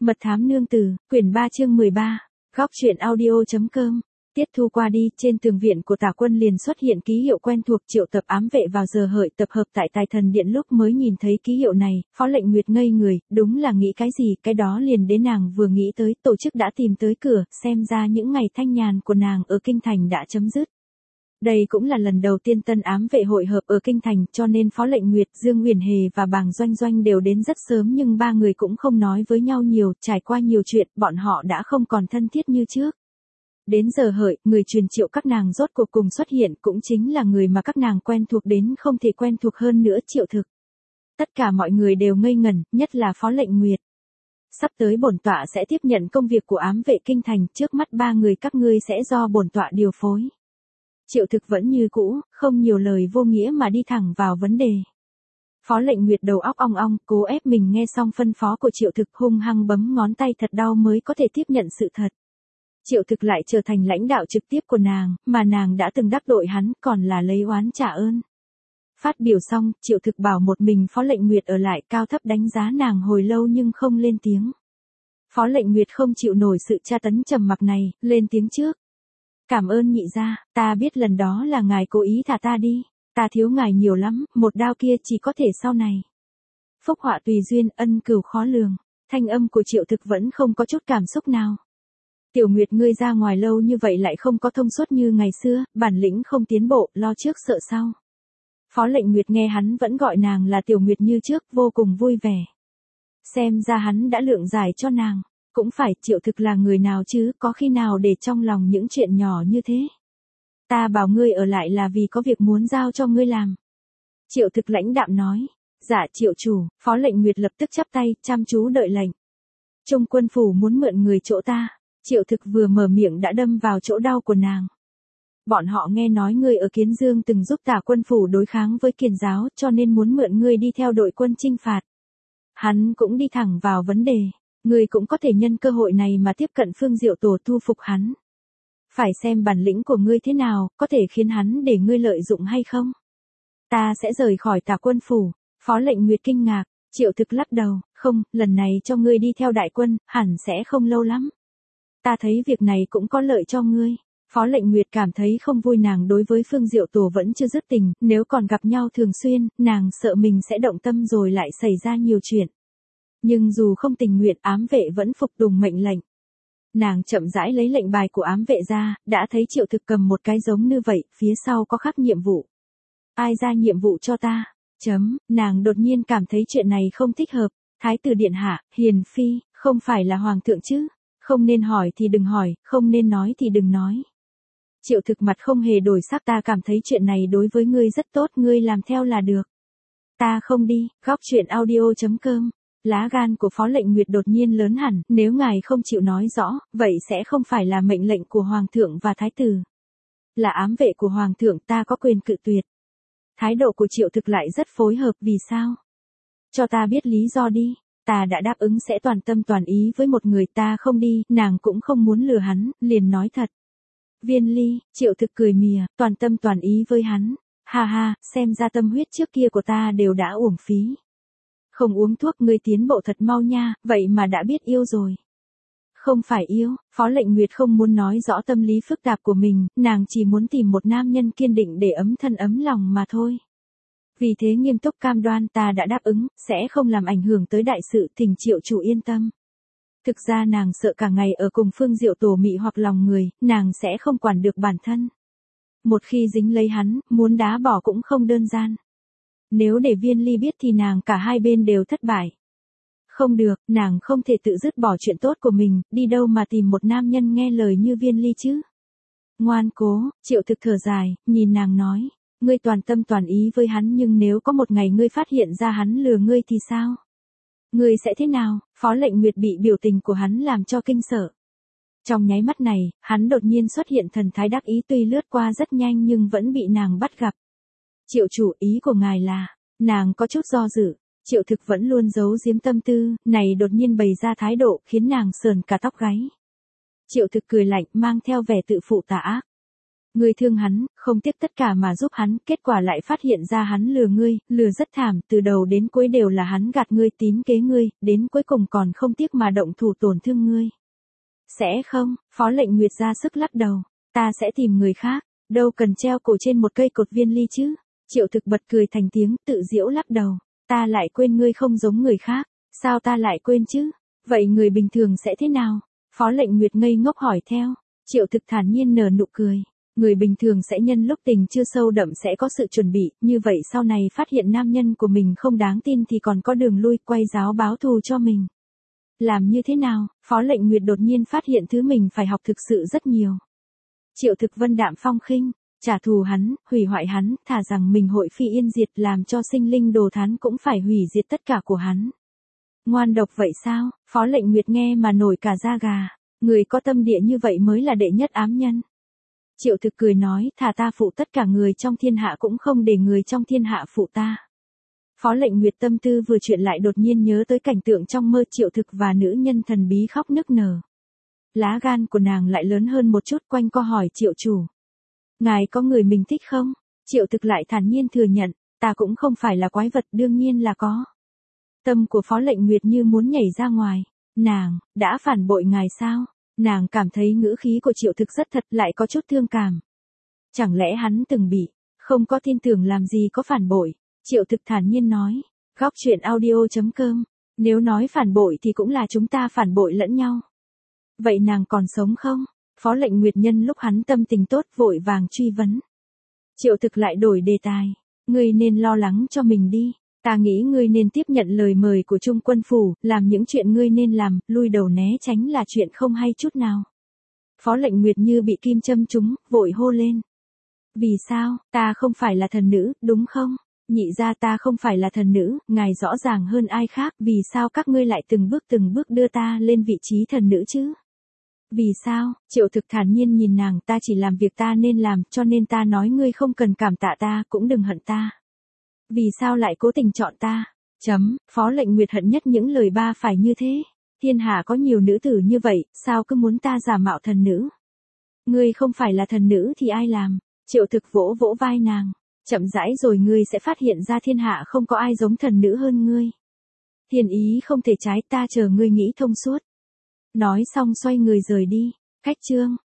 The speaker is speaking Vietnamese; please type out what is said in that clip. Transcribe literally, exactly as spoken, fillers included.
Mật thám nương tử, quyển ba chương mười ba, góc truyện audio.com. Tiết thu qua đi, trên tường viện của Tả Quân liền xuất hiện ký hiệu quen thuộc. Triệu Tập ám vệ vào giờ hợi tập hợp tại Tài Thần Điện lúc mới nhìn thấy ký hiệu này, Phó Lệnh Nguyệt ngây người, đúng là nghĩ cái gì, cái đó liền đến nàng vừa nghĩ tới, tổ chức đã tìm tới cửa, xem ra những ngày thanh nhàn của nàng ở Kinh Thành đã chấm dứt. Đây cũng là lần đầu tiên tân ám vệ hội hợp ở Kinh Thành, cho nên Phó Lệnh Nguyệt, Dương Uyển Hề và Bàng Doanh Doanh đều đến rất sớm, nhưng ba người cũng không nói với nhau nhiều, trải qua nhiều chuyện, bọn họ đã không còn thân thiết như trước. Đến giờ hợi, người truyền triệu các nàng rốt cuộc cùng xuất hiện, cũng chính là người mà các nàng quen thuộc đến không thể quen thuộc hơn nữa, Triệu Thực. Tất cả mọi người đều ngây ngẩn, nhất là Phó Lệnh Nguyệt. Sắp tới bổn tọa sẽ tiếp nhận công việc của ám vệ Kinh Thành, trước mắt ba người các ngươi sẽ do bổn tọa điều phối. Triệu Thực vẫn như cũ, không nhiều lời vô nghĩa mà đi thẳng vào vấn đề. Phó Lệnh Nguyệt đầu óc ong ong, cố ép mình nghe xong phân phó của Triệu Thực, hung hăng bấm ngón tay thật đau mới có thể tiếp nhận sự thật. Triệu Thực lại trở thành lãnh đạo trực tiếp của nàng, mà nàng đã từng đắc tội hắn, còn là lấy oán trả ơn. Phát biểu xong, Triệu Thực bảo một mình Phó Lệnh Nguyệt ở lại, cao thấp đánh giá nàng hồi lâu nhưng không lên tiếng. Phó Lệnh Nguyệt không chịu nổi sự tra tấn trầm mặc này, lên tiếng trước. Cảm ơn nhị gia, ta biết lần đó là ngài cố ý thả ta đi, ta thiếu ngài nhiều lắm, một đao kia chỉ có thể sau này. Phúc họa tùy duyên, ân cửu khó lường, thanh âm của Triệu Thực vẫn không có chút cảm xúc nào. Tiểu Nguyệt, ngươi ra ngoài lâu như vậy lại không có thông suốt như ngày xưa, bản lĩnh không tiến bộ, lo trước sợ sau. Phó Lệnh Nguyệt nghe hắn vẫn gọi nàng là Tiểu Nguyệt như trước, vô cùng vui vẻ. Xem ra hắn đã lượng giải cho nàng. Cũng phải, Triệu Thực là người nào chứ, có khi nào để trong lòng những chuyện nhỏ như thế. Ta bảo ngươi ở lại là vì có việc muốn giao cho ngươi làm. Triệu Thực lãnh đạm nói. Dạ Triệu chủ. Phó Lệnh Nguyệt lập tức chắp tay, chăm chú đợi lệnh. Trung quân phủ muốn mượn người chỗ ta. Triệu Thực vừa mở miệng đã đâm vào chỗ đau của nàng. Bọn họ nghe nói ngươi ở Kiến Dương từng giúp Tả quân phủ đối kháng với Kiền giáo, cho nên muốn mượn ngươi đi theo đội quân chinh phạt. Hắn cũng đi thẳng vào vấn đề. Ngươi cũng có thể nhân cơ hội này mà tiếp cận Phương Diệu Tổ, thu phục hắn. Phải xem bản lĩnh của ngươi thế nào, có thể khiến hắn để ngươi lợi dụng hay không. Ta sẽ rời khỏi Tả quân phủ. Phó Lệnh Nguyệt kinh ngạc. Triệu Thực lắc đầu. Không, lần này cho ngươi đi theo đại quân, hẳn sẽ không lâu lắm. Ta thấy việc này cũng có lợi cho ngươi. Phó Lệnh Nguyệt cảm thấy không vui, nàng đối với Phương Diệu Tổ vẫn chưa dứt tình, nếu còn gặp nhau thường xuyên, nàng sợ mình sẽ động tâm rồi lại xảy ra nhiều chuyện. Nhưng dù không tình nguyện, ám vệ vẫn phục tùng mệnh lệnh. Nàng chậm rãi lấy lệnh bài của ám vệ ra, đã thấy Triệu Thực cầm một cái giống như vậy, phía sau có khắc nhiệm vụ. Ai ra nhiệm vụ cho ta? Chấm, nàng đột nhiên cảm thấy chuyện này không thích hợp. Thái tử điện hạ, hiền phi, không phải là hoàng thượng chứ? Không nên hỏi thì đừng hỏi, không nên nói thì đừng nói. Triệu Thực mặt không hề đổi sắc, ta cảm thấy chuyện này đối với ngươi rất tốt, ngươi làm theo là được. Ta không đi, góc truyện audio.com. Lá gan của Phó Lệnh Nguyệt đột nhiên lớn hẳn, nếu ngài không chịu nói rõ, vậy sẽ không phải là mệnh lệnh của Hoàng thượng và Thái tử. Là ám vệ của Hoàng thượng, ta có quyền cự tuyệt. Thái độ của Triệu Thực lại rất phối hợp, vì sao? Cho ta biết lý do đi. Ta đã đáp ứng sẽ toàn tâm toàn ý với một người, ta không đi, nàng cũng không muốn lừa hắn, liền nói thật. Viên Ly, Triệu Thực cười mỉa, toàn tâm toàn ý với hắn. Ha ha, xem ra tâm huyết trước kia của ta đều đã uổng phí. Không uống thuốc, ngươi tiến bộ thật mau nha, vậy mà đã biết yêu rồi. Không phải yêu, Phó Lệnh Nguyệt không muốn nói rõ tâm lý phức tạp của mình, nàng chỉ muốn tìm một nam nhân kiên định để ấm thân ấm lòng mà thôi. Vì thế nghiêm túc cam đoan, ta đã đáp ứng, sẽ không làm ảnh hưởng tới đại sự, thỉnh Triệu chủ yên tâm. Thực ra nàng sợ cả ngày ở cùng Phương Diệu Tổ mị hoặc lòng người, nàng sẽ không quản được bản thân. Một khi dính lấy hắn, muốn đá bỏ cũng không đơn giản. Nếu để Viên Ly biết thì nàng cả hai bên đều thất bại. Không được, nàng không thể tự dứt bỏ chuyện tốt của mình, đi đâu mà tìm một nam nhân nghe lời như Viên Ly chứ. Ngoan cố, Triệu Thực thở dài, nhìn nàng nói. Ngươi toàn tâm toàn ý với hắn, nhưng nếu có một ngày ngươi phát hiện ra hắn lừa ngươi thì sao? Ngươi sẽ thế nào? Phó Lệnh Nguyệt bị biểu tình của hắn làm cho kinh sợ. Trong nháy mắt này, hắn đột nhiên xuất hiện thần thái đắc ý, tuy lướt qua rất nhanh nhưng vẫn bị nàng bắt gặp. Triệu chủ, ý của ngài là, nàng có chút do dự. Triệu Thực vẫn luôn giấu giếm tâm tư, này đột nhiên bày ra thái độ khiến nàng sờn cả tóc gáy. Triệu Thực cười lạnh, mang theo vẻ tự phụ tà ác. Ngươi thương hắn, không tiếc tất cả mà giúp hắn, kết quả lại phát hiện ra hắn lừa ngươi, lừa rất thảm, từ đầu đến cuối đều là hắn gạt ngươi, tín kế ngươi, đến cuối cùng còn không tiếc mà động thủ tổn thương ngươi. Sẽ không, Phó Lệnh Nguyệt ra sức lắc đầu, ta sẽ tìm người khác, đâu cần treo cổ trên một cây cột viên ly chứ. Triệu Thực bật cười thành tiếng, tự giễu lắc đầu, ta lại quên ngươi không giống người khác, sao ta lại quên chứ, vậy người bình thường sẽ thế nào? Phó Lệnh Nguyệt ngây ngốc hỏi theo, Triệu Thực thản nhiên nở nụ cười. Người bình thường sẽ nhân lúc tình chưa sâu đậm sẽ có sự chuẩn bị, như vậy sau này phát hiện nam nhân của mình không đáng tin thì còn có đường lui, quay giáo báo thù cho mình. Làm như thế nào? Phó Lệnh Nguyệt đột nhiên phát hiện thứ mình phải học thực sự rất nhiều. Triệu Thực vân đạm phong khinh, trả thù hắn, hủy hoại hắn, thà rằng mình hội phi yên diệt, làm cho sinh linh đồ thán cũng phải hủy diệt tất cả của hắn. Ngoan độc vậy sao? Phó Lệnh Nguyệt nghe mà nổi cả da gà, người có tâm địa như vậy mới là đệ nhất ám nhân. Triệu Thực cười nói, thà ta phụ tất cả người trong thiên hạ cũng không để người trong thiên hạ phụ ta. Phó Lệnh Nguyệt tâm tư vừa chuyển lại đột nhiên nhớ tới cảnh tượng trong mơ Triệu Thực và nữ nhân thần bí khóc nức nở. Lá gan của nàng lại lớn hơn một chút, quanh co hỏi Triệu chủ. Ngài có người mình thích không? Triệu Thực lại thản nhiên thừa nhận, ta cũng không phải là quái vật, đương nhiên là có. Tâm của Phó Lệnh Nguyệt như muốn nhảy ra ngoài, nàng, đã phản bội ngài sao? Nàng cảm thấy ngữ khí của Triệu Thực rất thật, lại có chút thương cảm. Chẳng lẽ hắn từng bị, không có tin tưởng làm gì có phản bội. Triệu Thực thản nhiên nói, góc truyện audio chấm com, nếu nói phản bội thì cũng là chúng ta phản bội lẫn nhau. Vậy nàng còn sống không? Phó Lệnh Nguyệt nhân lúc hắn tâm tình tốt vội vàng truy vấn. Triệu Thực lại đổi đề tài, ngươi nên lo lắng cho mình đi. Ta nghĩ ngươi nên tiếp nhận lời mời của Trung Quân Phủ, làm những chuyện ngươi nên làm, lui đầu né tránh là chuyện không hay chút nào. Phó Lệnh Nguyệt như bị kim châm trúng, vội hô lên. Vì sao, ta không phải là thần nữ, đúng không? Nhị ra ta không phải là thần nữ, ngài rõ ràng hơn ai khác, vì sao các ngươi lại từng bước từng bước đưa ta lên vị trí thần nữ chứ? Vì sao? Triệu Thực thản nhiên nhìn nàng, ta chỉ làm việc ta nên làm, cho nên ta nói ngươi không cần cảm tạ ta, cũng đừng hận ta. Vì sao lại cố tình chọn ta? Chấm, Phó Lệnh Nguyệt hận nhất những lời ba phải như thế. Thiên hạ có nhiều nữ tử như vậy, sao cứ muốn ta giả mạo thần nữ? Ngươi không phải là thần nữ thì ai làm? Triệu Thực vỗ vỗ vai nàng. Chậm rãi rồi ngươi sẽ phát hiện ra thiên hạ không có ai giống thần nữ hơn ngươi. Thiên ý không thể trái, ta chờ ngươi nghĩ thông suốt. Nói xong xoay người rời đi. Cách chương.